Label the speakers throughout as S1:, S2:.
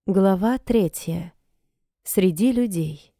S1: Глава 3. Среди людей.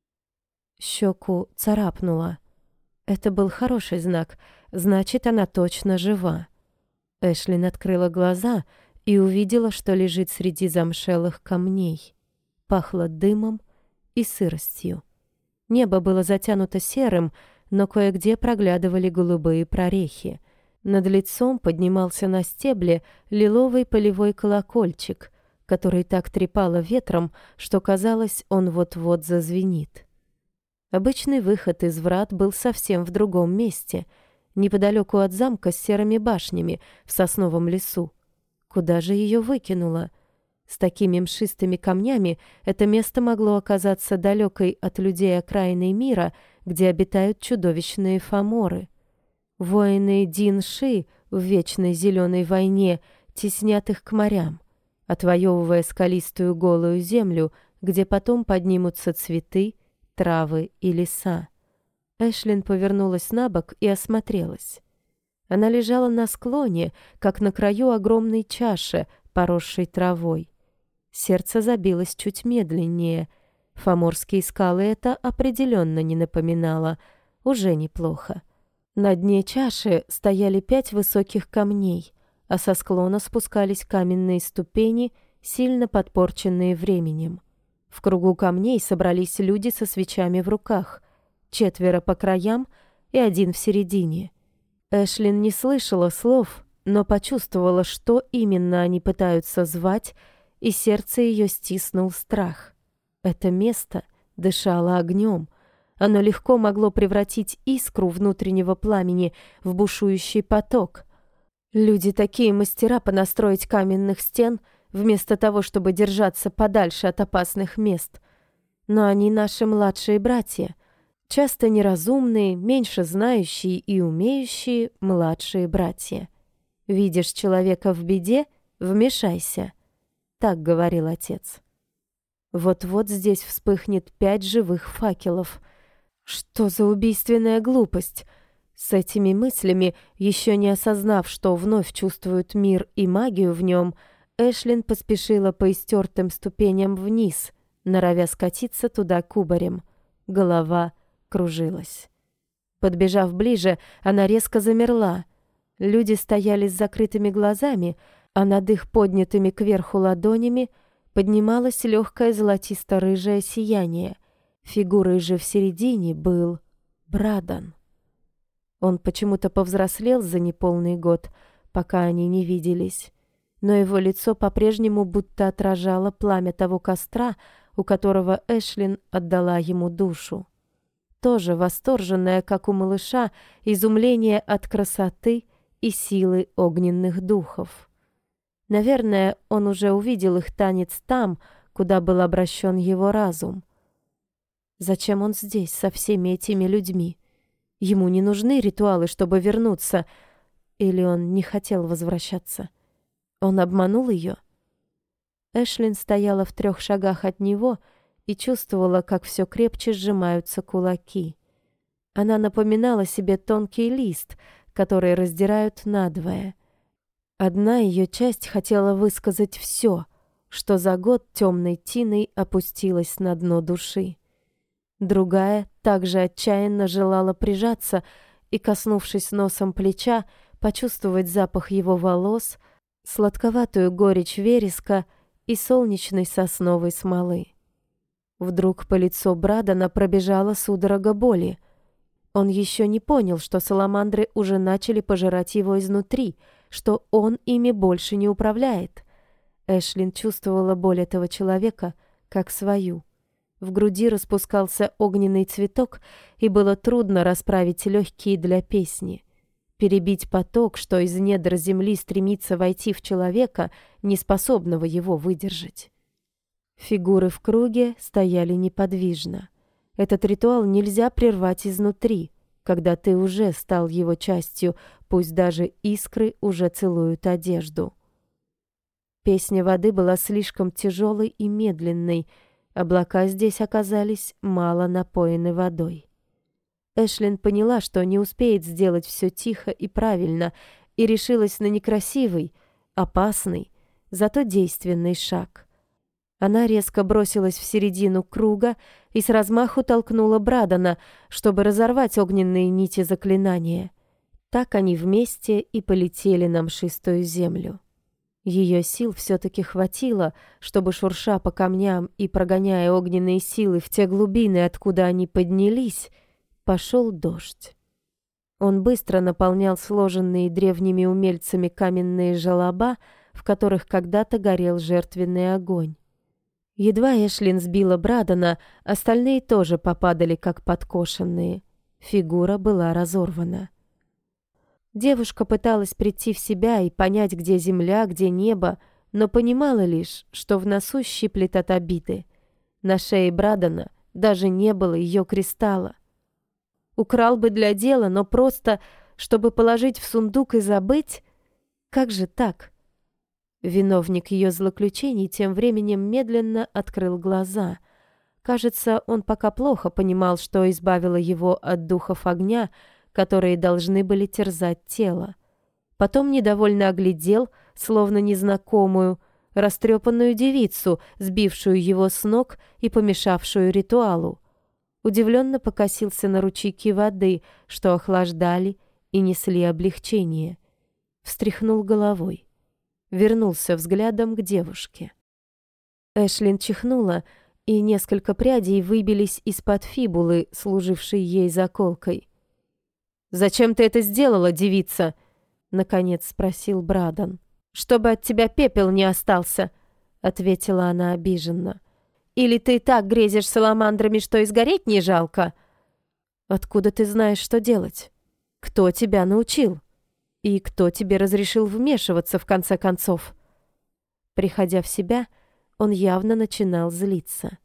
S1: Щеку царапнуло. Это был хороший знак, значит, она точно жива. Эшлин открыла глаза и увидела, что лежит среди замшелых камней. Пахло дымом и сыростью. Небо было затянуто серым, но кое-где проглядывали голубые прорехи. Над лицом поднимался на стебле лиловый полевой колокольчик, который так трепало ветром, что казалось, он вот-вот зазвенит. Обычный выход из врат был совсем в другом месте, неподалеку от замка с серыми башнями в сосновом лесу. Куда же ее выкинуло? С такими мшистыми камнями это место могло оказаться далекой от людей окраиной мира, где обитают чудовищные фаморы. Воины Дин-Ши в вечной зеленой войне теснят их к морям, отвоевывая скалистую голую землю, где потом поднимутся цветы, травы и леса. Эшлин повернулась на бок и осмотрелась. Она лежала на склоне, как на краю огромной чаши, поросшей травой. Сердце забилось чуть медленнее. Фаморские скалы это определенно не напоминало. Уже неплохо. На дне чаши стояли 5 высоких камней, а со склона спускались каменные ступени, сильно подпорченные временем. В кругу камней собрались люди со свечами в руках, 4 по краям и 1 в середине. Эшлин не слышала слов, но почувствовала, что именно они пытаются звать, и сердце ее стиснул страх. Это место дышало огнем. Оно легко могло превратить искру внутреннего пламени в бушующий поток. Люди такие мастера понастроить каменных стен, вместо того, чтобы держаться подальше от опасных мест. Но они наши младшие братья, часто неразумные, меньше знающие и умеющие младшие братья. Видишь человека в беде — вмешайся. Так говорил отец. Вот-вот здесь вспыхнет 5 живых факелов. Что за убийственная глупость! С этими мыслями, еще не осознав, что вновь чувствует мир и магию в нем, Эшлин поспешила по истертым ступеням вниз, норовя скатиться туда кубарем. Голова кружилась. Подбежав ближе, она резко замерла. Люди стояли с закрытыми глазами, а над их поднятыми кверху ладонями поднималось легкое золотисто-рыжее сияние. Фигурой же в середине был Брадан. Он почему-то повзрослел за неполный год, пока они не виделись, но его лицо по-прежнему будто отражало пламя того костра, у которого Эшлин отдала ему душу. Тоже восторженное, как у малыша, изумление от красоты и силы огненных духов. Наверное, он уже увидел их танец там, куда был обращен его разум. Зачем он здесь со всеми этими людьми? Ему не нужны ритуалы, чтобы вернуться. Или он не хотел возвращаться? Он обманул ее? Эшлин стояла в 3 шагах от него и чувствовала, как все крепче сжимаются кулаки. Она напоминала себе тонкий лист, который раздирают надвое. Одна ее часть хотела высказать все, что за год темной тиной опустилось на дно души. Другая также отчаянно желала прижаться и, коснувшись носом плеча, почувствовать запах его волос, сладковатую горечь вереска и солнечной сосновой смолы. Вдруг по лицу Брадана пробежала судорога боли. Он еще не понял, что саламандры уже начали пожирать его изнутри, что он ими больше не управляет. Эшлин чувствовала боль этого человека как свою. В груди распускался огненный цветок, и было трудно расправить легкие для песни. Перебить поток, что из недр земли стремится войти в человека, неспособного его выдержать. Фигуры в круге стояли неподвижно. Этот ритуал нельзя прервать изнутри, когда ты уже стал его частью, пусть даже искры уже целуют одежду. Песня воды была слишком тяжелой и медленной. Облака здесь оказались мало напоены водой. Эшлин поняла, что не успеет сделать все тихо и правильно, и решилась на некрасивый, опасный, зато действенный шаг. Она резко бросилась в середину круга и с размаху толкнула Брадана, чтобы разорвать огненные нити заклинания. Так они вместе и полетели на мшистую землю. Ее сил все-таки хватило, чтобы, шурша по камням и прогоняя огненные силы в те глубины, откуда они поднялись, пошел дождь. Он быстро наполнял сложенные древними умельцами каменные желоба, в которых когда-то горел жертвенный огонь. Едва Эшлин сбила Брадана, остальные тоже попадали как подкошенные. Фигура была разорвана. Девушка пыталась прийти в себя и понять, где земля, где небо, но понимала лишь, что в носу щиплет от обиды. На шее Брадана даже не было ее кристалла. Украл бы для дела, но просто, чтобы положить в сундук и забыть? Как же так? Виновник ее злоключений тем временем медленно открыл глаза. Кажется, он пока плохо понимал, что избавило его от духов огня, которые должны были терзать тело. Потом недовольно оглядел, словно незнакомую, растрепанную девицу, сбившую его с ног и помешавшую ритуалу. Удивленно покосился на ручейки воды, что охлаждали и несли облегчение. Встряхнул головой. Вернулся взглядом к девушке. Эшлин чихнула, и несколько прядей выбились из-под фибулы, служившей ей заколкой. «Зачем ты это сделала, девица?» — наконец спросил Брадан. «Чтобы от тебя пепел не остался», — ответила она обиженно. «Или ты так грезишь саламандрами, что и сгореть не жалко?» «Откуда ты знаешь, что делать? Кто тебя научил? И кто тебе разрешил вмешиваться, в конце концов?» Приходя в себя, он явно начинал злиться.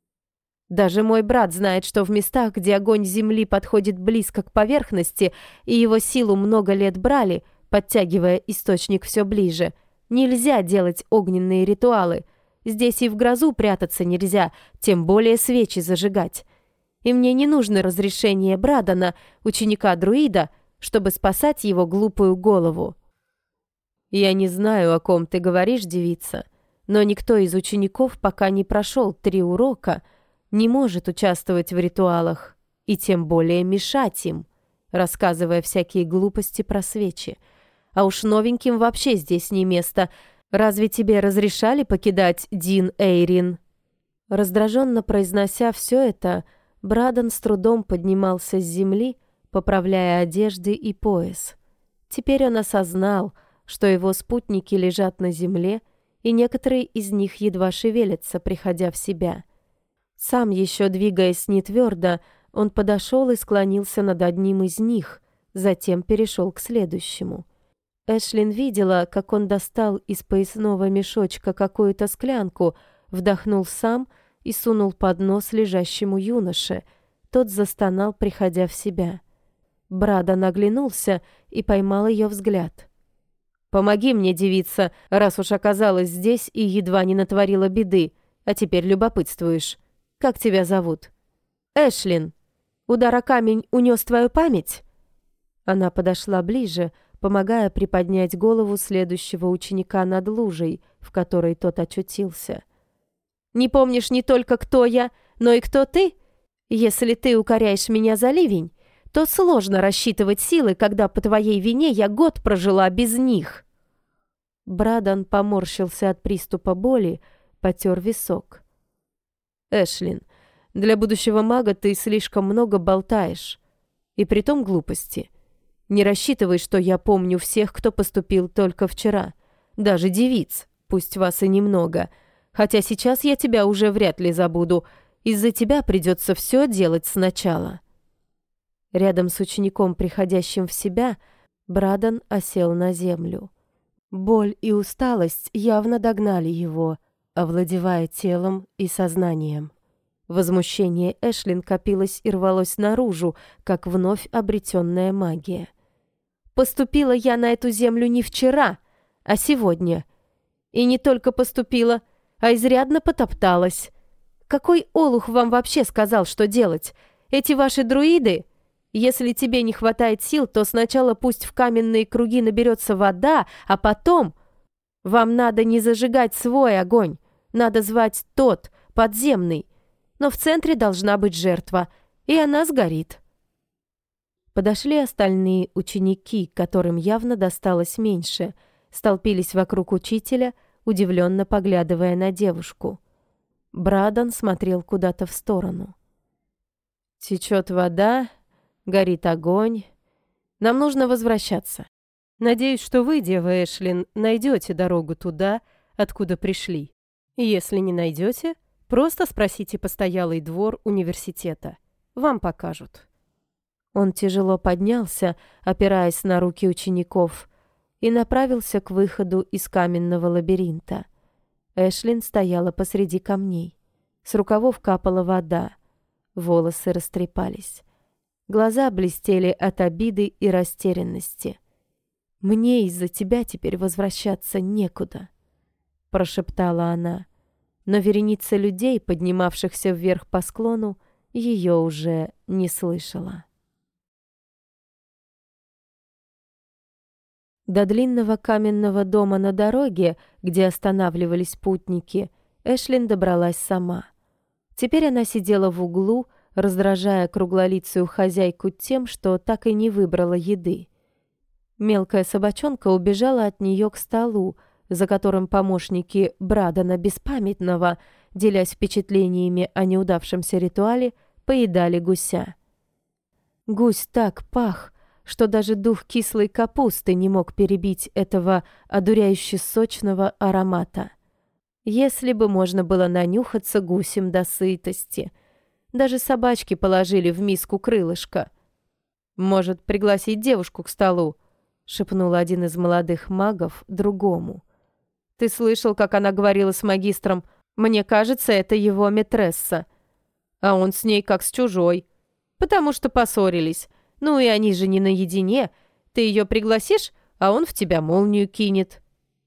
S1: «Даже мой брат знает, что в местах, где огонь земли подходит близко к поверхности, и его силу много лет брали, подтягивая источник все ближе, нельзя делать огненные ритуалы. Здесь и в грозу прятаться нельзя, тем более свечи зажигать. И мне не нужно разрешение Брадана, ученика-друида, чтобы спасать его глупую голову». «Я не знаю, о ком ты говоришь, девица, но никто из учеников пока не прошел 3 урока, не может участвовать в ритуалах и тем более мешать им, рассказывая всякие глупости про свечи. А уж новеньким вообще здесь не место. Разве тебе разрешали покидать Дин Эйрин?» Раздраженно произнося все это, Брадан с трудом поднимался с земли, поправляя одежды и пояс. Теперь он осознал, что его спутники лежат на земле, и некоторые из них едва шевелятся, приходя в себя. Сам еще двигаясь нетвердо, он подошел и склонился над одним из них, затем перешел к следующему. Эшлин видела, как он достал из поясного мешочка какую-то склянку, вдохнул сам и сунул под нос лежащему юноше. Тот застонал, приходя в себя. Брадан оглянулся и поймал ее взгляд. «Помоги мне, девица, раз уж оказалась здесь и едва не натворила беды, а теперь любопытствуешь. Как тебя зовут?» «Эшлин. Удар о камень унес твою память?» Она подошла ближе, помогая приподнять голову следующего ученика над лужей, в которой тот очутился. «Не помнишь не только, кто я, но и кто ты? Если ты укоряешь меня за ливень, то сложно рассчитывать силы, когда по твоей вине я год прожила без них». Брадан поморщился от приступа боли, потер висок. «Эшлин, для будущего мага ты слишком много болтаешь. И притом глупости. Не рассчитывай, что я помню всех, кто поступил только вчера. Даже девиц, пусть вас и немного. Хотя сейчас я тебя уже вряд ли забуду. Из-за тебя придется все делать сначала». Рядом с учеником, приходящим в себя, Брадан осел на землю. Боль и усталость явно догнали его, овладевая телом и сознанием. Возмущение Эшлин копилось и рвалось наружу, как вновь обретенная магия. «Поступила я на эту землю не вчера, а сегодня. И не только поступила, а изрядно потопталась. Какой олух вам вообще сказал, что делать? Эти ваши друиды? Если тебе не хватает сил, то сначала пусть в каменные круги наберется вода, а потом... Вам надо не зажигать свой огонь, Надо звать тот, подземный. Но в центре должна быть жертва, и она сгорит. Подошли остальные ученики, которым явно досталось меньше, столпились вокруг учителя, удивленно поглядывая на девушку. Брадан смотрел куда-то в сторону. «Течет вода, горит огонь. Нам нужно возвращаться. Надеюсь, что вы, дева Эшлин, найдете дорогу туда, откуда пришли. Если не найдете, просто спросите постоялый двор университета. Вам покажут». Он тяжело поднялся, опираясь на руки учеников, и направился к выходу из каменного лабиринта. Эшлин стояла посреди камней. С рукавов капала вода. Волосы растрепались. Глаза блестели от обиды и растерянности. «Мне из-за тебя теперь возвращаться некуда», — прошептала она. Но вереница людей, поднимавшихся вверх по склону, ее уже не слышала. До длинного каменного дома на дороге, где останавливались путники, Эшлин добралась сама. Теперь она сидела в углу, раздражая круглолицую хозяйку тем, что так и не выбрала еды. Мелкая собачонка убежала от нее к столу, за которым помощники Брадана Беспамятного, делясь впечатлениями о неудавшемся ритуале, поедали гуся. Гусь так пах, что даже дух кислой капусты не мог перебить этого одуряюще сочного аромата. Если бы можно было нанюхаться гусем до сытости. Даже собачки положили в миску крылышко. «Может, пригласить девушку к столу?» — шепнул один из молодых магов другому. «Ты слышал, как она говорила с магистром? Мне кажется, это его мэтресса. А он с ней как с чужой. Потому что поссорились. Ну и они же не наедине. Ты ее пригласишь, а он в тебя молнию кинет».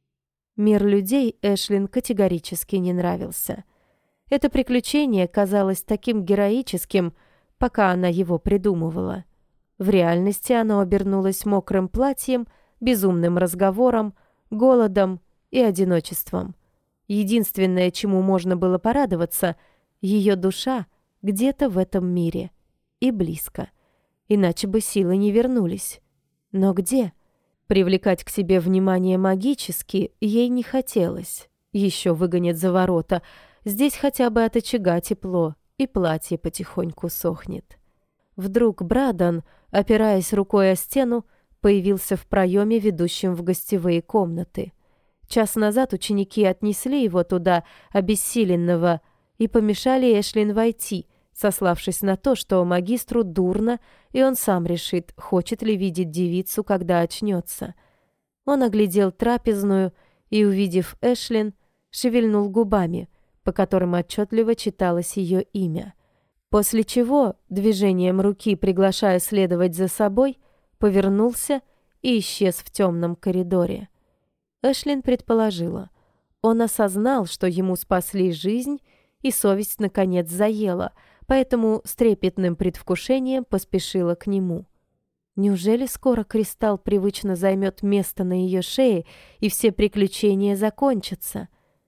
S1: Мир людей Эшлин категорически не нравился. Это приключение казалось таким героическим, пока она его придумывала. В реальности оно обернулось мокрым платьем, безумным разговором, голодом и одиночеством. Единственное, чему можно было порадоваться, ее душа где-то в этом мире и близко. Иначе бы силы не вернулись. Но где? Привлекать к себе внимание магически ей не хотелось. Еще выгонят за ворота. Здесь хотя бы от очага тепло, и платье потихоньку сохнет. Вдруг Брадан, опираясь рукой о стену, появился в проеме, ведущем в гостевые комнаты. Час назад ученики отнесли его туда, обессиленного, и помешали Эшлин войти, сославшись на то, что магистру дурно, и он сам решит, хочет ли видеть девицу, когда очнется. Он оглядел трапезную и, увидев Эшлин, шевельнул губами, по которым отчетливо читалось ее имя. После чего, движением руки приглашая следовать за собой, повернулся и исчез в темном коридоре. Эшлин предположила. Он осознал, что ему спасли жизнь, и совесть наконец заела, поэтому с трепетным предвкушением поспешила к нему. Неужели скоро кристалл привычно займет место на ее шее, и все приключения закончатся?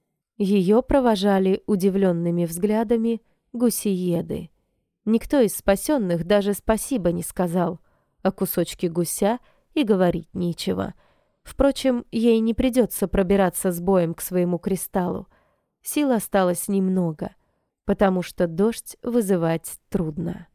S1: Ее провожали удивленными взглядами гусиеды. Никто из спасенных даже спасибо не сказал, а кусочки гуся и говорить нечего. Впрочем, ей не придется пробираться с боем к своему кристаллу. Сил осталось немного, потому что дождь вызывать трудно.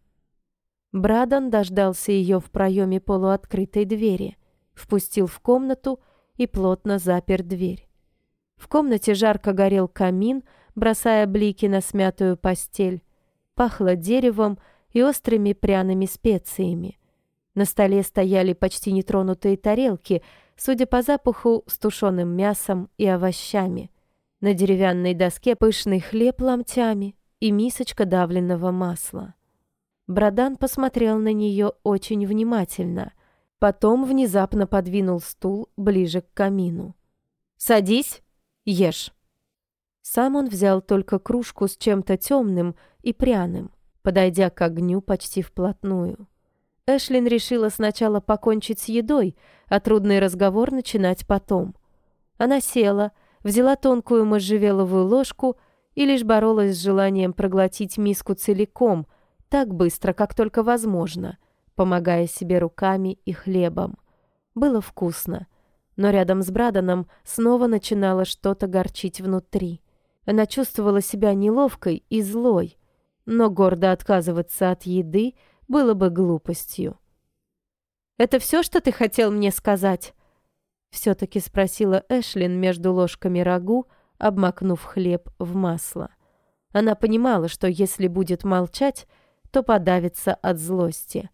S1: Брадан дождался ее в проеме полуоткрытой двери, впустил в комнату и плотно запер дверь. В комнате жарко горел камин, бросая блики на смятую постель. Пахло деревом и острыми пряными специями. На столе стояли почти нетронутые тарелки, судя по запаху, с тушеным мясом и овощами. На деревянной доске пышный хлеб ломтями и мисочка давленного масла. Брадан посмотрел на нее очень внимательно, потом внезапно подвинул стул ближе к камину. «Садись, ешь». Сам он взял только кружку с чем-то темным и пряным, подойдя к огню почти вплотную. Эшлин решила сначала покончить с едой, а трудный разговор начинать потом. Она села, взяла тонкую можжевеловую ложку и лишь боролась с желанием проглотить миску целиком, так быстро, как только возможно, помогая себе руками и хлебом. Было вкусно, но рядом с Браданом снова начинало что-то горчить внутри. Она чувствовала себя неловкой и злой, но гордо отказываться от еды было бы глупостью. «Это все, что ты хотел мне сказать?» Все-таки спросила Эшлин между ложками рагу, обмакнув хлеб в масло. Она понимала, что если будет молчать, то подавится от злости.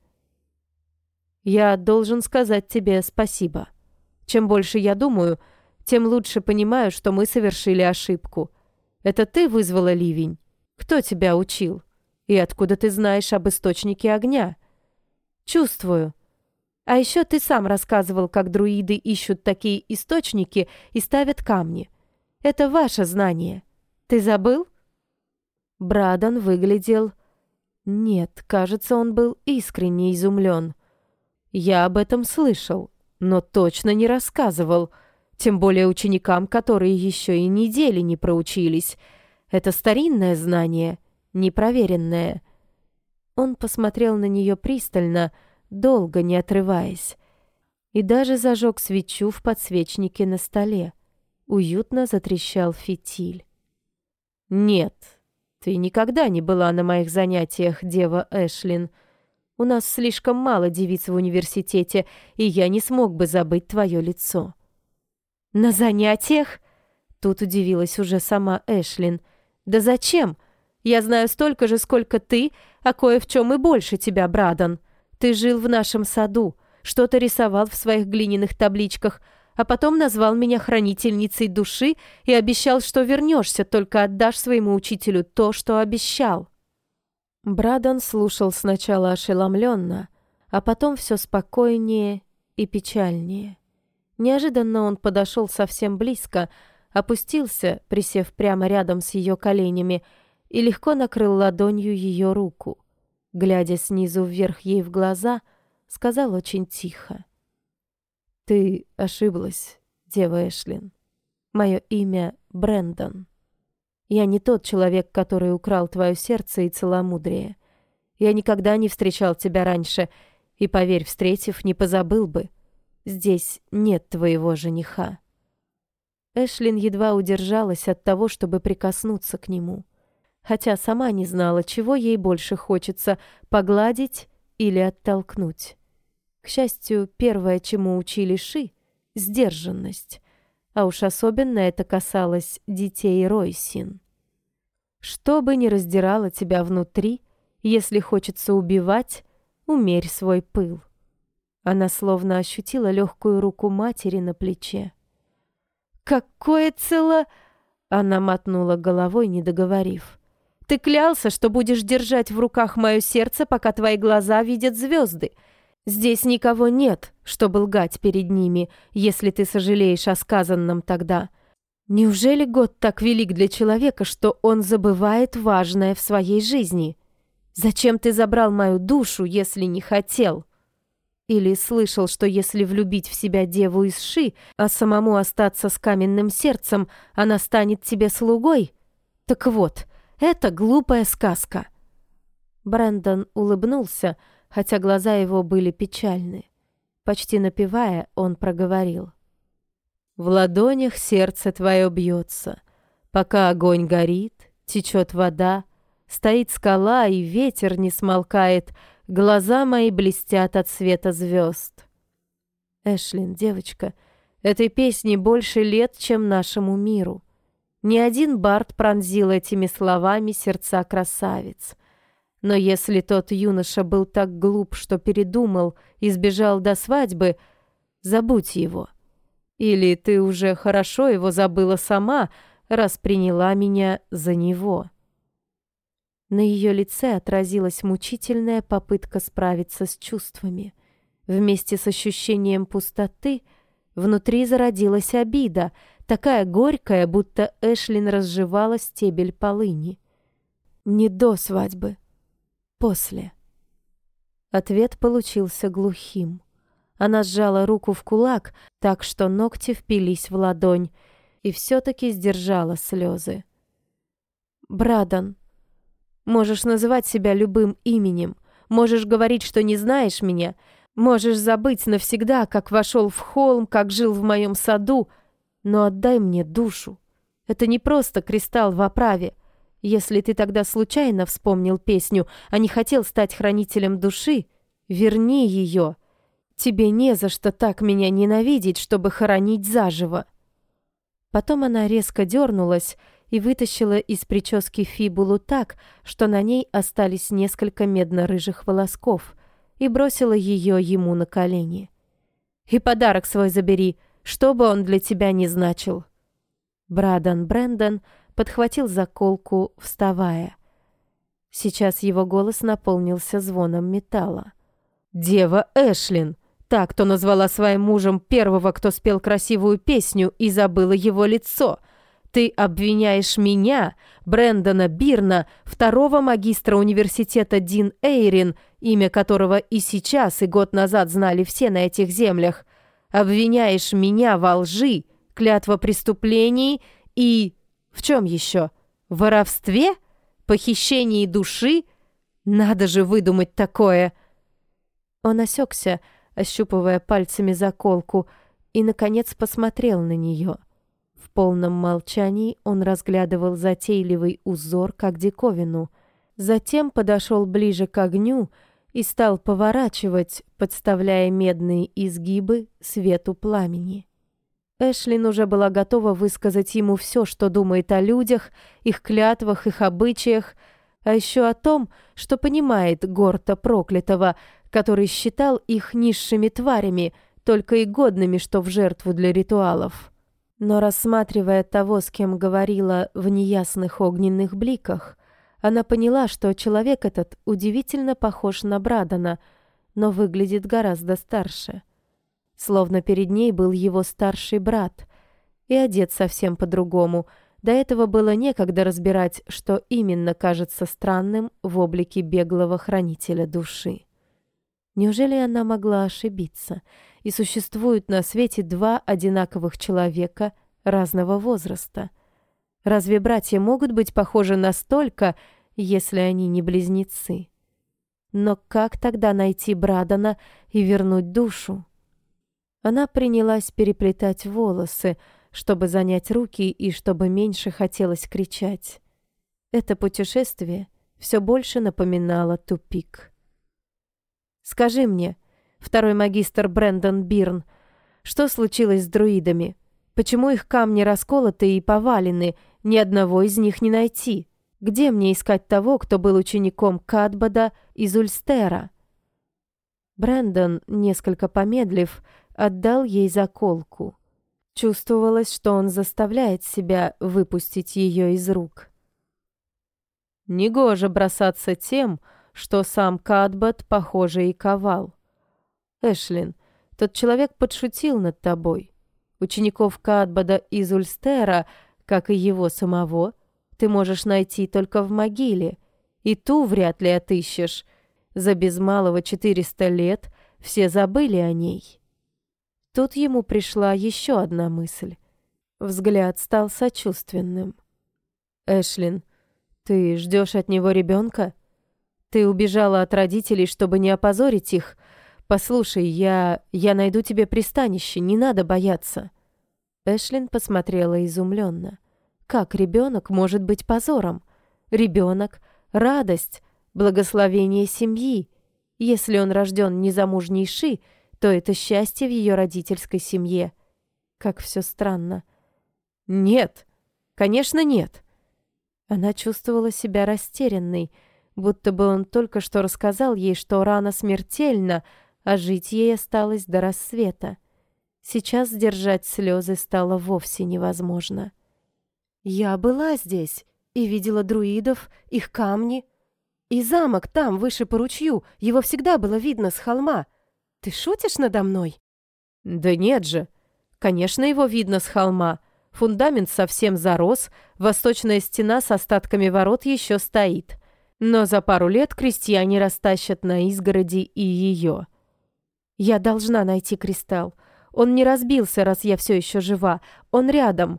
S1: «Я должен сказать тебе спасибо. Чем больше я думаю, тем лучше понимаю, что мы совершили ошибку. Это ты вызвала ливень? Кто тебя учил? И откуда ты знаешь об источнике огня?» «Чувствую. А еще ты сам рассказывал, как друиды ищут такие источники и ставят камни. Это ваше знание. Ты забыл?» Брадан выглядел... Нет, кажется, он был искренне изумлен. «Я об этом слышал, но точно не рассказывал, тем более ученикам, которые еще и недели не проучились. Это старинное знание, непроверенное». Он посмотрел на нее пристально, долго не отрываясь, и даже зажег свечу в подсвечнике на столе. Уютно затрещал фитиль. «Нет, ты никогда не была на моих занятиях, дева Эшлин. У нас слишком мало девиц в университете, и я не смог бы забыть твое лицо». «На занятиях?» Тут удивилась уже сама Эшлин. «Да зачем? Я знаю столько же, сколько ты, а кое в чем и больше тебя, Брадан. Ты жил в нашем саду, что-то рисовал в своих глиняных табличках, а потом назвал меня хранительницей души и обещал, что вернешься, только отдашь своему учителю то, что обещал». Брадан слушал сначала ошеломленно, а потом все спокойнее и печальнее. Неожиданно он подошел совсем близко, опустился, присев прямо рядом с ее коленями, и легко накрыл ладонью ее руку. Глядя снизу вверх ей в глаза, сказал очень тихо: «Ты ошиблась, дева Эшлин. Мое имя Брэндон. Я не тот человек, который украл твое сердце и целомудрие. Я никогда не встречал тебя раньше, и, поверь, встретив, не позабыл бы. Здесь нет твоего жениха». Эшлин едва удержалась от того, чтобы прикоснуться к нему, хотя сама не знала, чего ей больше хочется — погладить или оттолкнуть. К счастью, первое, чему учили Ши — сдержанность, а уж особенно это касалось детей Ройсин. Что бы ни раздирало тебя внутри, если хочется убивать, умерь свой пыл. Она словно ощутила легкую руку матери на плече. «Какое цело...» Она мотнула головой, не договорив. «Ты клялся, что будешь держать в руках мое сердце, пока твои глаза видят звезды. Здесь никого нет, чтобы лгать перед ними, если ты сожалеешь о сказанном тогда. Неужели год так велик для человека, что он забывает важное в своей жизни? Зачем ты забрал мою душу, если не хотел? Или слышал, что если влюбить в себя деву из Ши, а самому остаться с каменным сердцем, она станет тебе слугой? Так вот, это глупая сказка». Брэндон улыбнулся, хотя глаза его были печальны. Почти напевая, он проговорил: «В ладонях сердце твое бьется. Пока огонь горит, течет вода, стоит скала, и ветер не смолкает, глаза мои блестят от света звезд». Эшлин, девочка, этой песне больше лет, чем нашему миру. Ни один бард пронзил этими словами сердца красавиц. Но если тот юноша был так глуп, что передумал и сбежал до свадьбы, забудь его. Или ты уже хорошо его забыла сама, раз приняла меня за него». На ее лице отразилась мучительная попытка справиться с чувствами. Вместе с ощущением пустоты внутри зародилась обида, такая горькая, будто Эшлин разжевала стебель полыни. Не до свадьбы, после. Ответ получился глухим. Она сжала руку в кулак, так что ногти впились в ладонь, и все-таки сдержала слезы. «Брадан, можешь называть себя любым именем, можешь говорить, что не знаешь меня, можешь забыть навсегда, как вошел в холм, как жил в моем саду, но отдай мне душу. Это не просто кристалл в оправе. Если ты тогда случайно вспомнил песню, а не хотел стать хранителем души, верни ее. Тебе не за что так меня ненавидеть, чтобы хоронить заживо». Потом она резко дернулась и вытащила из прически фибулу так, что на ней остались несколько медно-рыжих волосков, и бросила ее ему на колени. «И подарок свой забери, что бы он для тебя ни значил». Брадан Брэндон подхватил заколку, вставая. Сейчас его голос наполнился звоном металла. «Дева Эшлин! Та, кто назвала своим мужем первого, кто спел красивую песню и забыла его лицо. Ты обвиняешь меня, Брэндона Бирна, второго магистра университета Дин Эйрин, имя которого и сейчас, и год назад знали все на этих землях. Обвиняешь меня во лжи, клятвопреступлении и... в чем еще? Воровстве? Похищении души? Надо же выдумать такое!» Он осекся, ощупывая пальцами заколку, и, наконец, посмотрел на нее. В полном молчании он разглядывал затейливый узор, как диковину. Затем подошел ближе к огню и стал поворачивать, подставляя медные изгибы свету пламени. Эшлин уже была готова высказать ему все, что думает о людях, их клятвах, их обычаях, а еще о том, что понимает Горта Проклятого, который считал их низшими тварями, только и годными, что в жертву для ритуалов. Но рассматривая того, с кем говорила в неясных огненных бликах, она поняла, что человек этот удивительно похож на Брадана, но выглядит гораздо старше. Словно перед ней был его старший брат, и одет совсем по-другому. До этого было некогда разбирать, что именно кажется странным в облике беглого хранителя души. Неужели она могла ошибиться, и существуют на свете два одинаковых человека разного возраста? Разве братья могут быть похожи настолько, если они не близнецы? Но как тогда найти Брадана и вернуть душу? Она принялась переплетать волосы, чтобы занять руки и чтобы меньше хотелось кричать. Это путешествие все больше напоминало тупик. «Скажи мне, второй магистр Брэндон Бирн, что случилось с друидами? Почему их камни расколоты и повалены, ни одного из них не найти? Где мне искать того, кто был учеником Кадбода из Ульстера?» Брэндон, несколько помедлив, отдал ей заколку. Чувствовалось, что он заставляет себя выпустить ее из рук. «Негоже бросаться тем, что сам Кадбод, похоже, и ковал. Эшлин, тот человек подшутил над тобой. Учеников Кадбода из Ульстера, как и его самого, ты можешь найти только в могиле, и ту вряд ли отыщешь. За без малого 400 лет все забыли о ней». Тут ему пришла еще одна мысль. Взгляд стал сочувственным. «Эшлин, ты ждешь от него ребенка? Ты убежала от родителей, чтобы не опозорить их? Послушай, я найду тебе пристанище, не надо бояться». Эшлин посмотрела изумленно. Как ребенок может быть позором? Ребенок — радость, благословение семьи. Если он рожден незамужней Ши, то это счастье в ее родительской семье. Как все странно. «Нет, конечно, нет». Она чувствовала себя растерянной, будто бы он только что рассказал ей, что рана смертельна, а жить ей осталось до рассвета. Сейчас сдержать слезы стало вовсе невозможно. «Я была здесь и видела друидов, их камни. И замок там, выше по ручью, его всегда было видно с холма. Ты шутишь надо мной?» «Да нет же. Конечно, его видно с холма. Фундамент совсем зарос, восточная стена с остатками ворот еще стоит. Но за пару лет крестьяне растащат на изгороди и ее. Я должна найти кристалл. Он не разбился, раз я все еще жива. Он рядом.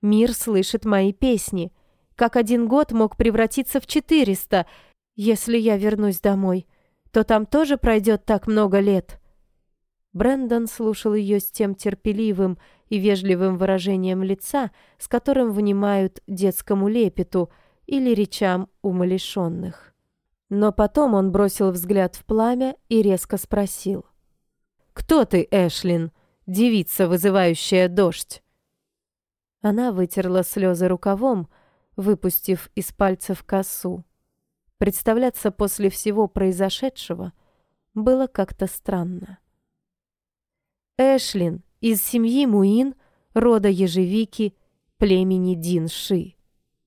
S1: Мир слышит мои песни. Как 1 год мог превратиться в 400, если я вернусь домой, то там тоже пройдет так много лет». Брэндон слушал ее с тем терпеливым и вежливым выражением лица, с которым внимают детскому лепету или речам умалишенных. Но потом он бросил взгляд в пламя и резко спросил: «Кто ты, Эшлин, девица, вызывающая дождь?» Она вытерла слезы рукавом, выпустив из пальцев косу. Представляться после всего произошедшего было как-то странно. «Эшлин из семьи Муин, рода ежевики, племени Дин-Ши».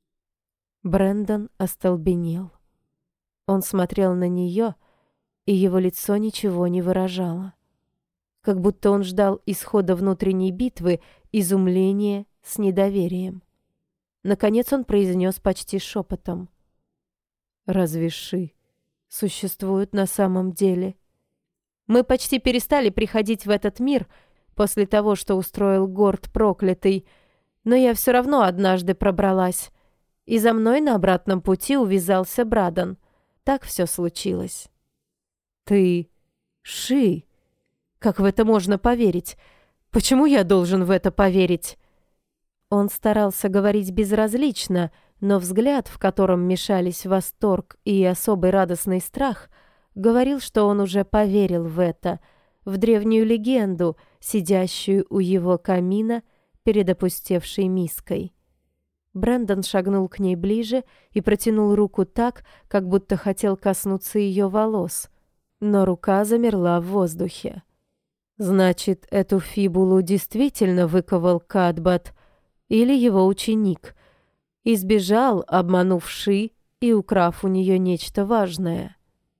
S1: Брэндон остолбенел. Он смотрел на нее, и его лицо ничего не выражало. Как будто он ждал исхода внутренней битвы, изумления с недоверием. Наконец он произнес почти шепотом: «Разве Ши существуют на самом деле? Мы почти перестали приходить в этот мир после того, что устроил Горд Проклятый, но я все равно однажды пробралась, и за мной на обратном пути увязался Брадан. Так все случилось». «Ты Ши? Как в это можно поверить? Почему я должен в это поверить?» Он старался говорить безразлично, но взгляд, в котором мешались восторг и особый радостный страх, говорил, что он уже поверил в это, в древнюю легенду, сидящую у его камина перед опустевшей миской. Брэндон шагнул к ней ближе и протянул руку так, как будто хотел коснуться ее волос, но рука замерла в воздухе. «Значит, эту фибулу действительно выковал Кадбат или его ученик, и сбежал, обманув Ши и украв у нее нечто важное?»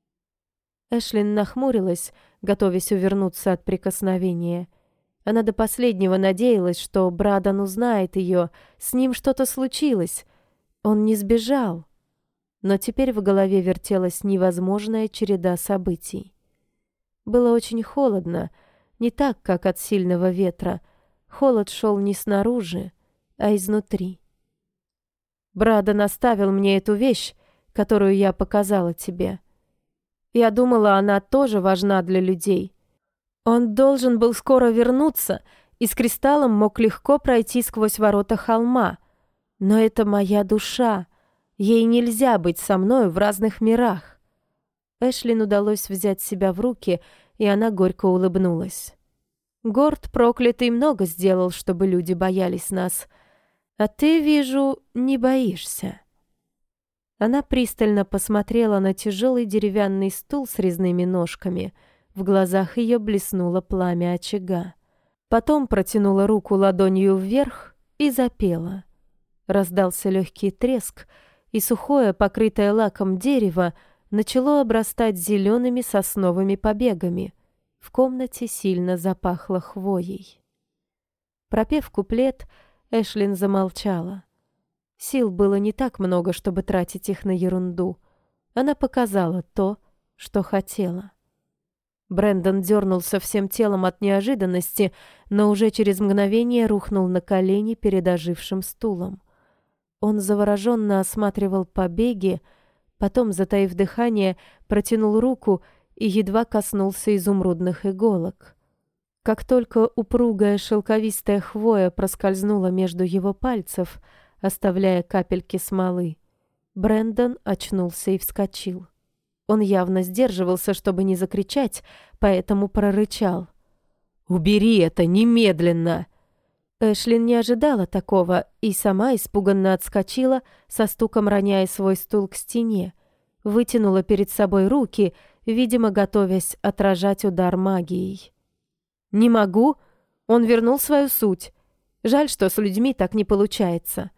S1: Эшлин нахмурилась, готовясь увернуться от прикосновения. Она до последнего надеялась, что Брадан узнает ее, с ним что-то случилось. Он не сбежал. Но теперь в голове вертелась невозможная череда событий. Было очень холодно, не так, как от сильного ветра. Холод шел не снаружи, а изнутри. «Брадан оставил мне эту вещь, которую я показала тебе. Я думала, она тоже важна для людей. Он должен был скоро вернуться, и с кристаллом мог легко пройти сквозь ворота холма. Но это моя душа. Ей нельзя быть со мной в разных мирах». Эшлин удалось взять себя в руки, и она горько улыбнулась. «Горд Проклятый много сделал, чтобы люди боялись нас. А ты, вижу, не боишься». Она пристально посмотрела на тяжелый деревянный стул с резными ножками. В глазах ее блеснуло пламя очага. Потом протянула руку ладонью вверх и запела. Раздался легкий треск, и сухое, покрытое лаком дерево начало обрастать зелеными сосновыми побегами. В комнате сильно запахло хвоей. Пропев куплет, Эшлин замолчала. Сил было не так много, чтобы тратить их на ерунду. Она показала то, что хотела. Брэндон дернулся всем телом от неожиданности, но уже через мгновение рухнул на колени перед ожившим стулом. Он завороженно осматривал побеги, потом, затаив дыхание, протянул руку и едва коснулся изумрудных иголок. Как только упругая шелковистая хвоя проскользнула между его пальцев, оставляя капельки смолы, Брэндон очнулся и вскочил. Он явно сдерживался, чтобы не закричать, поэтому прорычал: «Убери это немедленно!» Эшлин не ожидала такого и сама испуганно отскочила, со стуком роняя свой стул к стене, вытянула перед собой руки, видимо, готовясь отражать удар магией. «Не могу. Он вернул свою суть. Жаль, что с людьми так не получается».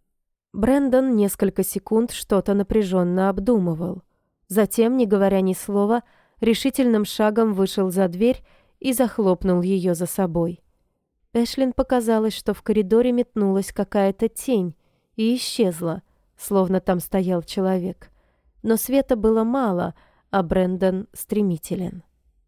S1: Брэндон несколько секунд что-то напряженно обдумывал. Затем, не говоря ни слова, решительным шагом вышел за дверь и захлопнул ее за собой. Эшлин показалось, что в коридоре метнулась какая-то тень и исчезла, словно там стоял человек. Но света было мало, а Брэндон стремителен.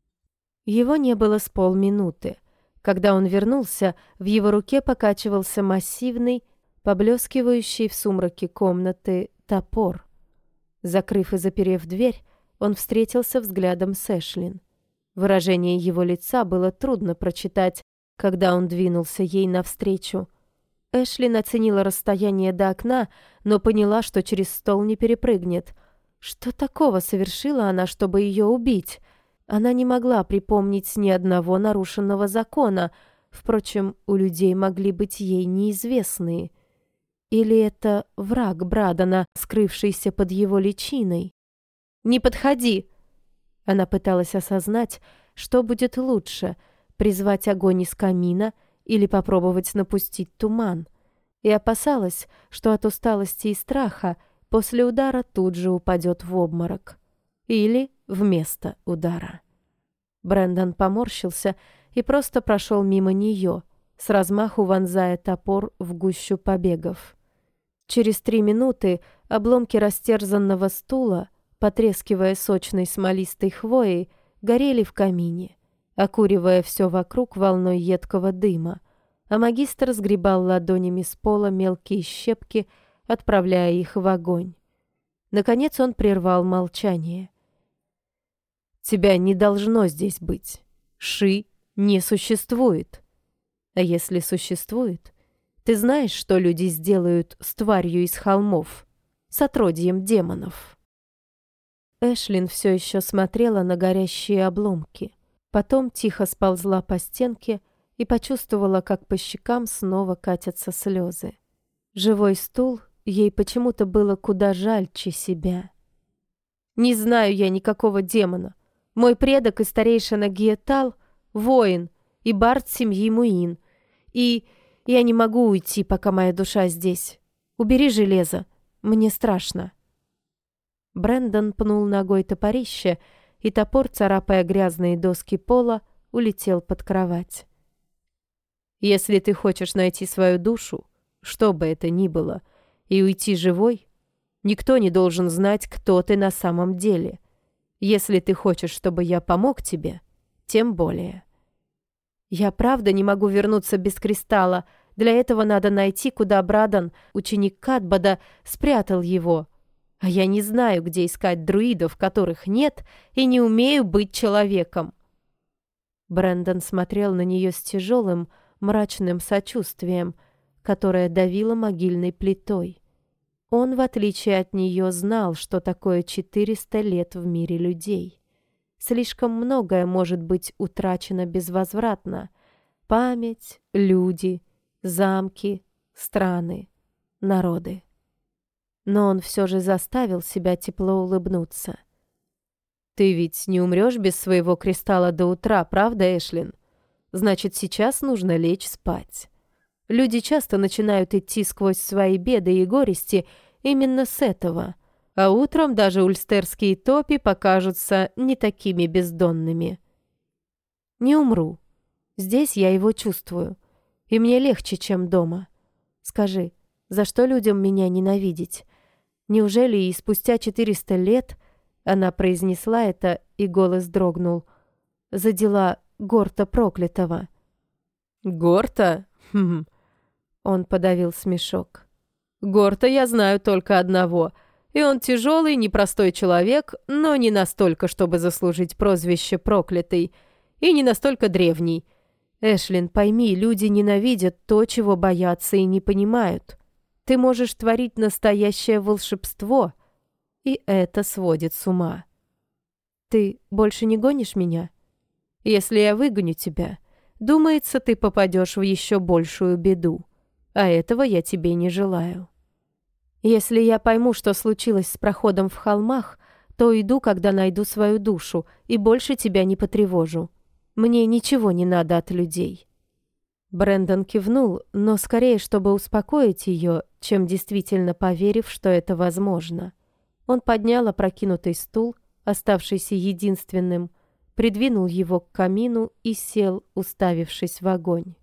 S1: Его не было с полминуты. Когда он вернулся, в его руке покачивался массивный, поблескивающий в сумраке комнаты топор. Закрыв и заперев дверь, он встретился взглядом с Эшлин. Выражение его лица было трудно прочитать, когда он двинулся ей навстречу. Эшлин оценила расстояние до окна, но поняла, что через стол не перепрыгнет. Что такого совершила она, чтобы ее убить? Она не могла припомнить ни одного нарушенного закона. Впрочем, у людей могли быть ей неизвестные. Или это враг Брадона, скрывшийся под его личиной? «Не подходи!» Она пыталась осознать, что будет лучше — призвать огонь из камина или попробовать напустить туман. И опасалась, что от усталости и страха после удара тут же упадет в обморок. Или вместо удара. Брэндон поморщился и просто прошел мимо нее, с размаху вонзая топор в гущу побегов. Через 3 минуты обломки растерзанного стула, потрескивая сочной смолистой хвоей, горели в камине, окуривая все вокруг волной едкого дыма, а магистр сгребал ладонями с пола мелкие щепки, отправляя их в огонь. Наконец он прервал молчание. «Тебя не должно здесь быть. Ши не существует. А если существует, ты знаешь, что люди сделают с тварью из холмов, с отродьем демонов?» Эшлин все еще смотрела на горящие обломки. Потом тихо сползла по стенке и почувствовала, как по щекам снова катятся слезы. Живой стул ей почему-то было куда жальче себя. «Не знаю я никакого демона. Мой предок и старейшина Гиетал — воин и бард семьи Муин. И я не могу уйти, пока моя душа здесь. Убери железо. Мне страшно». Брэндон пнул ногой топорище, и топор, царапая грязные доски пола, улетел под кровать. «Если ты хочешь найти свою душу, что бы это ни было, и уйти живой, никто не должен знать, кто ты на самом деле. Если ты хочешь, чтобы я помог тебе, тем более». «Я правда не могу вернуться без кристалла. Для этого надо найти, куда Брадон, ученик Катбада, спрятал его. А я не знаю, где искать друидов, которых нет, и не умею быть человеком». Брэндон смотрел на нее с тяжелым, мрачным сочувствием, которое давило могильной плитой. Он, в отличие от нее, знал, что такое 400 лет в мире людей. Слишком многое может быть утрачено безвозвратно. Память, люди, замки, страны, народы. Но он все же заставил себя тепло улыбнуться. «Ты ведь не умрешь без своего кристалла до утра, правда, Эшлин? Значит, сейчас нужно лечь спать. Люди часто начинают идти сквозь свои беды и горести именно с этого, а утром даже ульстерские топи покажутся не такими бездонными. Не умру. Здесь я его чувствую, и мне легче, чем дома. Скажи, за что людям меня ненавидеть? Неужели и спустя 400 лет, она произнесла это, и голос дрогнул, за дела Горта проклятого?» «Горта? Хм». Он подавил смешок. «Горта я знаю только одного, и он тяжелый, непростой человек, но не настолько, чтобы заслужить прозвище проклятый, и не настолько древний. Эшлин, пойми, люди ненавидят то, чего боятся и не понимают. Ты можешь творить настоящее волшебство, и это сводит с ума. Ты больше не гонишь меня? Если я выгоню тебя, думается, ты попадешь в еще большую беду, а этого я тебе не желаю. Если я пойму, что случилось с проходом в холмах, то иду, когда найду свою душу, и больше тебя не потревожу. Мне ничего не надо от людей». Брэндон кивнул, но скорее, чтобы успокоить ее, чем действительно поверив, что это возможно. Он поднял опрокинутый стул, оставшийся единственным, придвинул его к камину и сел, уставившись в огонь.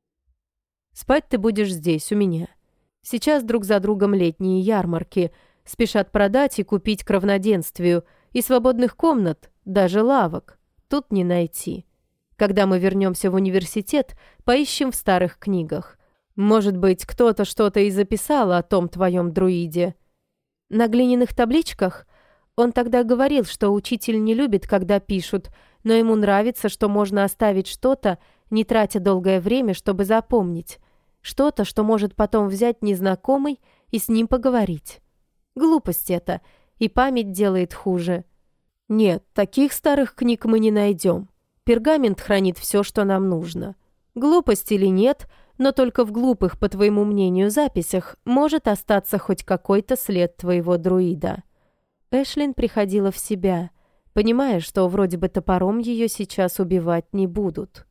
S1: «Спать ты будешь здесь, у меня. Сейчас друг за другом летние ярмарки. Спешат продать и купить к равноденствию. И свободных комнат, даже лавок, тут не найти. Когда мы вернемся в университет, поищем в старых книгах. Может быть, кто-то что-то и записал о том твоем друиде. На глиняных табличках? Он тогда говорил, что учитель не любит, когда пишут, но ему нравится, что можно оставить что-то, не тратя долгое время, чтобы запомнить. Что-то, что может потом взять незнакомый и с ним поговорить. Глупость это, и память делает хуже. Нет, таких старых книг мы не найдем. Пергамент хранит все, что нам нужно. Глупость или нет, но только в глупых, по твоему мнению, записях может остаться хоть какой-то след твоего друида. Эшлин приходила в себя, понимая, что вроде бы топором ее сейчас убивать не будут.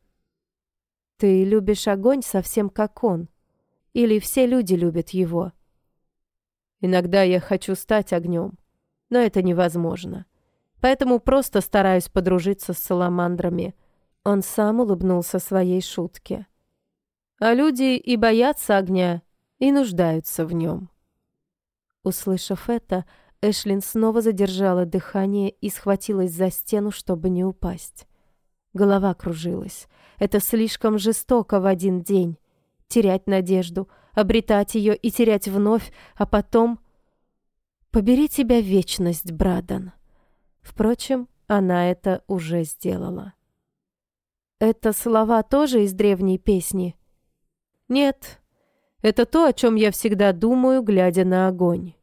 S1: Ты любишь огонь совсем как он? Или все люди любят его? Иногда я хочу стать огнем, но это невозможно. Поэтому просто стараюсь подружиться с саламандрами. Он сам улыбнулся своей шутке. А люди и боятся огня, и нуждаются в нем. Услышав это, Эшлин снова задержала дыхание и схватилась за стену, чтобы не упасть. Голова кружилась. Это слишком жестоко в один день. Терять надежду, обретать ее и терять вновь, а потом... Побери тебя вечность, Брадан. Впрочем, она это уже сделала. Это слова тоже из древней песни? Нет, это то, о чем я всегда думаю, глядя на огонь.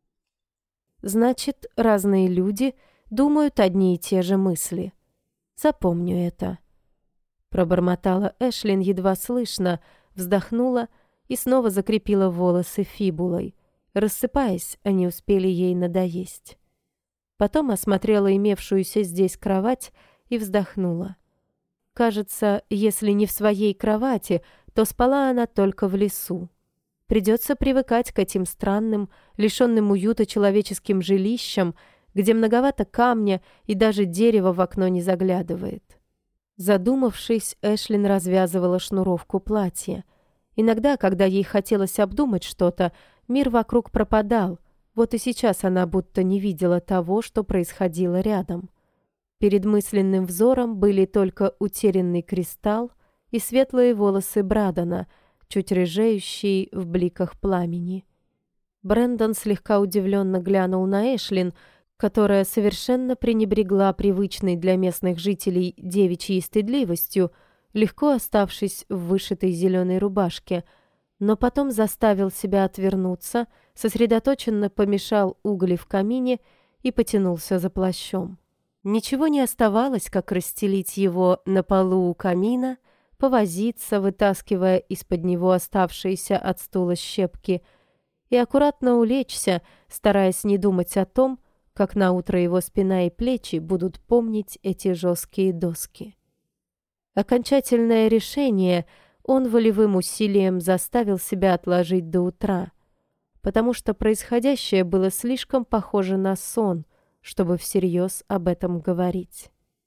S1: Значит, разные люди думают одни и те же мысли. Запомню это. Пробормотала Эшлин едва слышно, вздохнула и снова закрепила волосы фибулой. Рассыпаясь, они успели ей надоесть. Потом осмотрела имевшуюся здесь кровать и вздохнула. Кажется, если не в своей кровати, то спала она только в лесу. Придется привыкать к этим странным, лишенным уюта человеческим жилищам, где многовато камня и даже дерево в окно не заглядывает. Задумавшись, Эшлин развязывала шнуровку платья. Иногда, когда ей хотелось обдумать что-то, мир вокруг пропадал. Вот и сейчас она будто не видела того, что происходило рядом. Перед мысленным взором были только утерянный кристалл и светлые волосы Брадана, чуть рыжеющие в бликах пламени. Брэндон слегка удивленно глянул на Эшлин, которая совершенно пренебрегла привычной для местных жителей девичьей стыдливостью, легко оставшись в вышитой зеленой рубашке, но потом заставил себя отвернуться, сосредоточенно помешал угли в камине и потянулся за плащом. Ничего не оставалось, как расстелить его на полу у камина, повозиться, вытаскивая из-под него оставшиеся от стула щепки, и аккуратно улечься, стараясь не думать о том, как наутро его спина и плечи будут помнить эти жесткие доски. Окончательное решение он волевым усилием заставил себя отложить до утра, потому что происходящее было слишком похоже на сон, чтобы всерьез об этом говорить.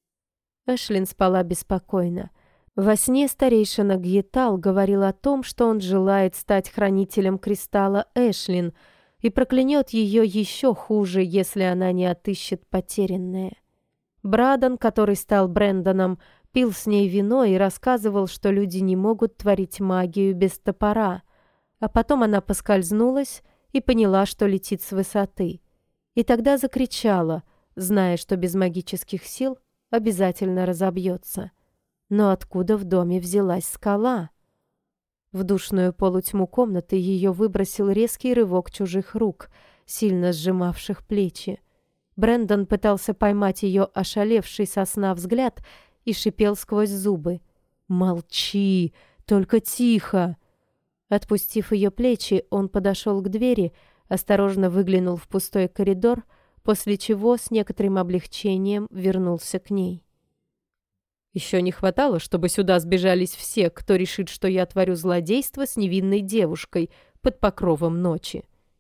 S1: Эшлин спала беспокойно. Во сне старейшина Гьетал говорил о том, что он желает стать хранителем кристалла Эшлин и проклянет ее еще хуже, если она не отыщет потерянное. Брадан, который стал Брэндоном, пил с ней вино и рассказывал, что люди не могут творить магию без топора, а потом она поскользнулась и поняла, что летит с высоты. И тогда закричала, зная, что без магических сил обязательно разобьется. Но откуда в доме взялась скала? В душную полутьму комнаты ее выбросил резкий рывок чужих рук, сильно сжимавших плечи. Брэндон пытался поймать ее ошалевший со сна взгляд и шипел сквозь зубы: «Молчи! Только тихо!» Отпустив ее плечи, он подошел к двери, осторожно выглянул в пустой коридор, после чего с некоторым облегчением вернулся к ней. «Еще не хватало, чтобы сюда сбежались все, кто решит, что я творю злодейство с невинной девушкой под покровом ночи».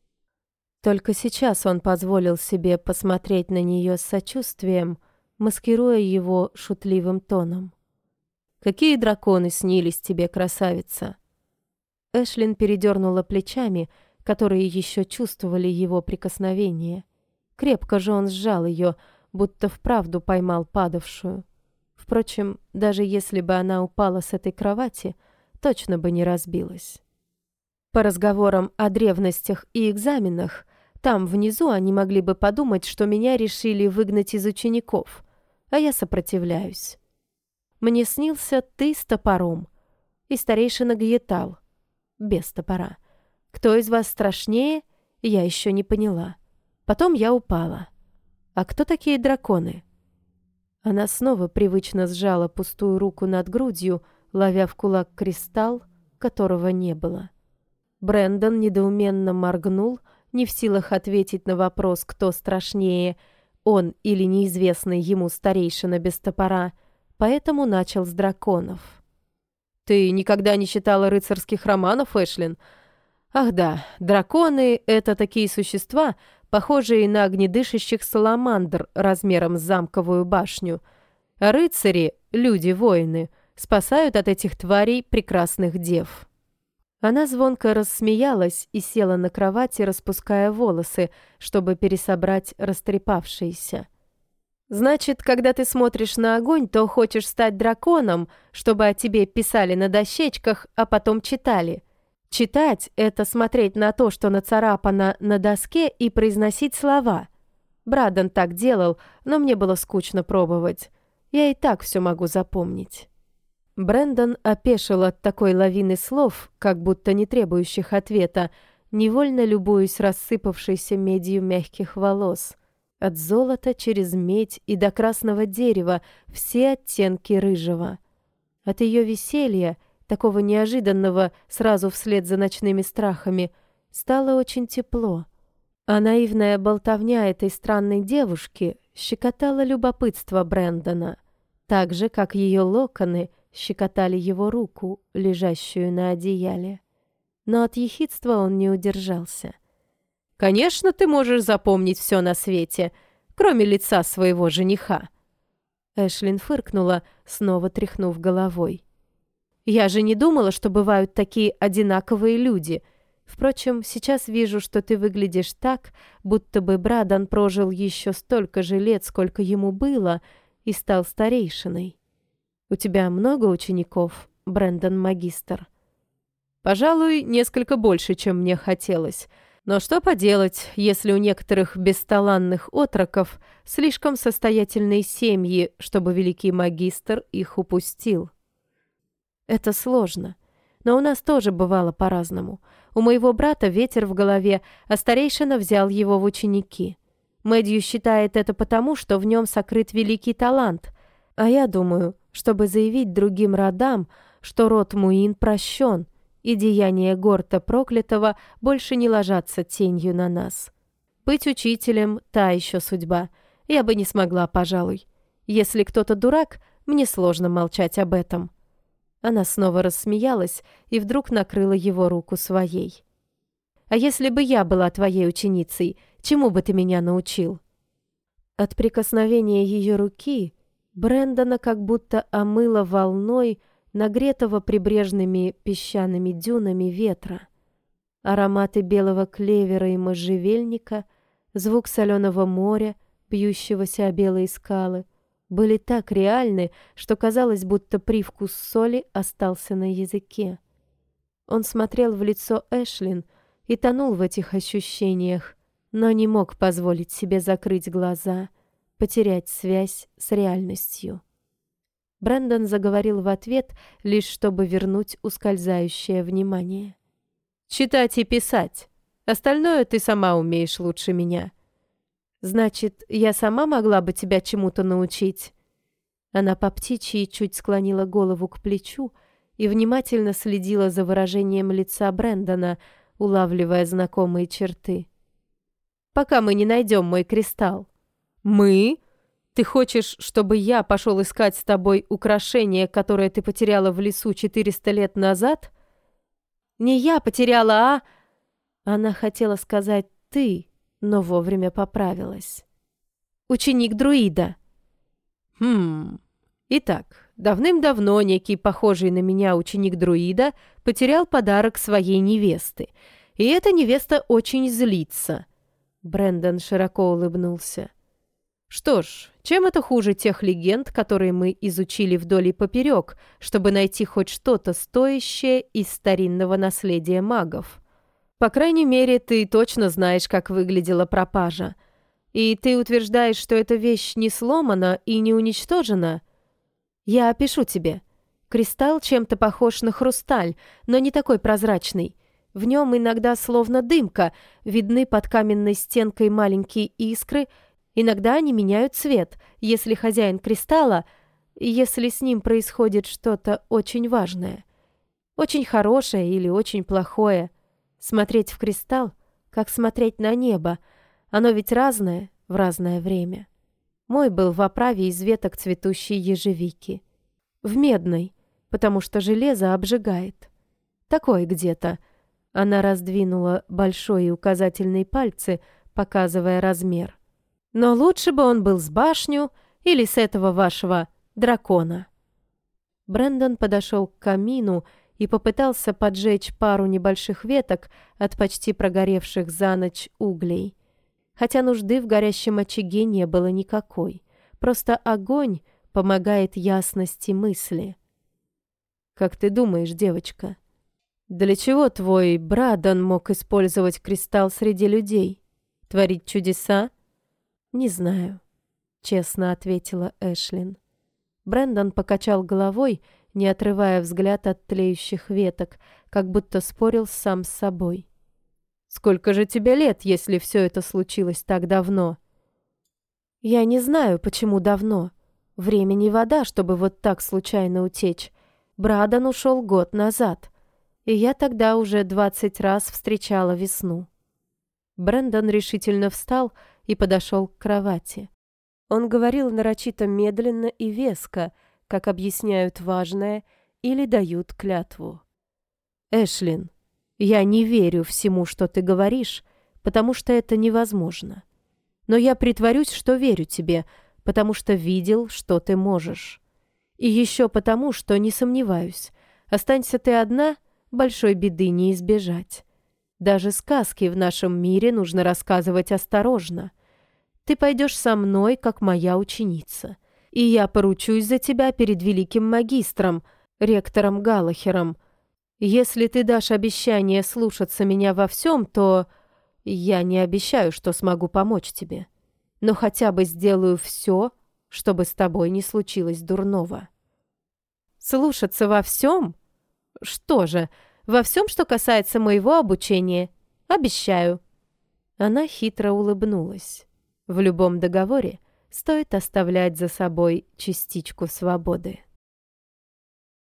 S1: Только сейчас он позволил себе посмотреть на нее с сочувствием, маскируя его шутливым тоном. «Какие драконы снились тебе, красавица?» Эшлин передернула плечами, которые еще чувствовали его прикосновение. Крепко же он сжал ее, будто вправду поймал падавшую. Впрочем, даже если бы она упала с этой кровати, точно бы не разбилась. По разговорам о древностях и экзаменах, там внизу они могли бы подумать, что меня решили выгнать из учеников, а я сопротивляюсь. Мне снился ты с топором и старейшина Гьетал без топора. Кто из вас страшнее, я еще не поняла. Потом я упала. А кто такие драконы? Она снова привычно сжала пустую руку над грудью, ловя в кулак кристалл, которого не было. Брэндон недоуменно моргнул, не в силах ответить на вопрос, кто страшнее, он или неизвестный ему старейшина без топора, поэтому начал с драконов. «Ты никогда не читала рыцарских романов, Эшлин? Ах да, драконы — это такие существа, похожие на огнедышащих саламандр размером с замковую башню. А рыцари, люди-воины, спасают от этих тварей прекрасных дев». Она звонко рассмеялась и села на кровати, распуская волосы, чтобы пересобрать растрепавшиеся. «Значит, когда ты смотришь на огонь, то хочешь стать драконом, чтобы о тебе писали на дощечках, а потом читали. Читать — это смотреть на то, что нацарапано на доске, и произносить слова. Брадон так делал, но мне было скучно пробовать. Я и так все могу запомнить». Брэндон опешил от такой лавины слов, как будто не требующих ответа, невольно любуясь рассыпавшейся медью мягких волос. От золота через медь и до красного дерева все оттенки рыжего. От ее веселья, такого неожиданного сразу вслед за ночными страхами, стало очень тепло. А наивная болтовня этой странной девушки щекотала любопытство Брэндона, так же, как ее локоны щекотали его руку, лежащую на одеяле. Но от ехидства он не удержался. «Конечно, ты можешь запомнить все на свете, кроме лица своего жениха». Эшлин фыркнула, снова тряхнув головой. «Я же не думала, что бывают такие одинаковые люди. Впрочем, сейчас вижу, что ты выглядишь так, будто бы Брадон прожил еще столько же лет, сколько ему было, и стал старейшиной. У тебя много учеников, Брэндон-магистр?» «Пожалуй, несколько больше, чем мне хотелось. Но что поделать, если у некоторых бесталанных отроков слишком состоятельные семьи, чтобы великий магистр их упустил?» «Это сложно. Но у нас тоже бывало по-разному. У моего брата ветер в голове, а старейшина взял его в ученики. Мэдью считает это потому, что в нем сокрыт великий талант, а я думаю, чтобы заявить другим родам, что род Муин прощен, и деяния Горта Проклятого больше не ложатся тенью на нас. Быть учителем — та еще судьба. Я бы не смогла, пожалуй. Если кто-то дурак, мне сложно молчать об этом». Она снова рассмеялась и вдруг накрыла его руку своей. «А если бы я была твоей ученицей, чему бы ты меня научил?» От прикосновения ее руки Брэндона как будто омыло волной нагретого прибрежными песчаными дюнами ветра. Ароматы белого клевера и можжевельника, звук соленого моря, бьющегося о белые скалы, были так реальны, что казалось, будто привкус соли остался на языке. Он смотрел в лицо Эшлин и тонул в этих ощущениях, но не мог позволить себе закрыть глаза, потерять связь с реальностью. Брэндон заговорил в ответ, лишь чтобы вернуть ускользающее внимание. «Читать и писать. Остальное ты сама умеешь лучше меня. Значит, я сама могла бы тебя чему-то научить?» Она по птичьи чуть склонила голову к плечу и внимательно следила за выражением лица Брэндона, улавливая знакомые черты. «Пока мы не найдем мой кристалл». «Мы? Ты хочешь, чтобы я пошел искать с тобой украшение, которое ты потеряла в лесу 400 лет назад?» «Не я потеряла, а...» Она хотела сказать «ты», но вовремя поправилась. «Ученик друида». Итак, давным-давно некий похожий на меня ученик друида потерял подарок своей невесты, и эта невеста очень злится». Брэндон широко улыбнулся. «Что ж, чем это хуже тех легенд, которые мы изучили вдоль и поперек, чтобы найти хоть что-то стоящее из старинного наследия магов? По крайней мере, ты точно знаешь, как выглядела пропажа. И ты утверждаешь, что эта вещь не сломана и не уничтожена? Я опишу тебе. Кристалл чем-то похож на хрусталь, но не такой прозрачный. В нем иногда словно дымка, видны под каменной стенкой маленькие искры, иногда они меняют цвет, если хозяин кристалла, если с ним происходит что-то очень важное. Очень хорошее или очень плохое. Смотреть в кристалл, как смотреть на небо. Оно ведь разное в разное время. Мой был в оправе из веток цветущей ежевики. В медной, потому что железо обжигает. Такой где-то. Она раздвинула большой и указательный пальцы, показывая размер. Но лучше бы он был с башню или с этого вашего дракона. Брэндон подошел к камину и попытался поджечь пару небольших веток от почти прогоревших за ночь углей. Хотя нужды в горящем очаге не было никакой. Просто огонь помогает ясности мысли. «Как ты думаешь, девочка, для чего твой Брадан мог использовать кристалл среди людей? Творить чудеса?» «Не знаю», — честно ответила Эшлин. Брэндон покачал головой, не отрывая взгляд от тлеющих веток, как будто спорил сам с собой. «Сколько же тебе лет, если все это случилось так давно?» «Я не знаю, почему давно. Время не вода, чтобы вот так случайно утечь. Брадан ушел год назад, и я тогда уже 20 раз встречала весну». Брэндон решительно встал и подошел к кровати. Он говорил нарочито медленно и веско, как объясняют важное или дают клятву. «Эшлин, я не верю всему, что ты говоришь, потому что это невозможно. Но я притворюсь, что верю тебе, потому что видел, что ты можешь. И еще потому, что не сомневаюсь. Останься ты одна, большой беды не избежать. Даже сказки в нашем мире нужно рассказывать осторожно. Ты пойдешь со мной, как моя ученица, и я поручусь за тебя перед великим магистром, ректором Галлахером. Если ты дашь обещание слушаться меня во всем, то я не обещаю, что смогу помочь тебе, но хотя бы сделаю все, чтобы с тобой не случилось дурного». «Слушаться во всем? Что же, во всем, что касается моего обучения? Обещаю». Она хитро улыбнулась. В любом договоре стоит оставлять за собой частичку свободы.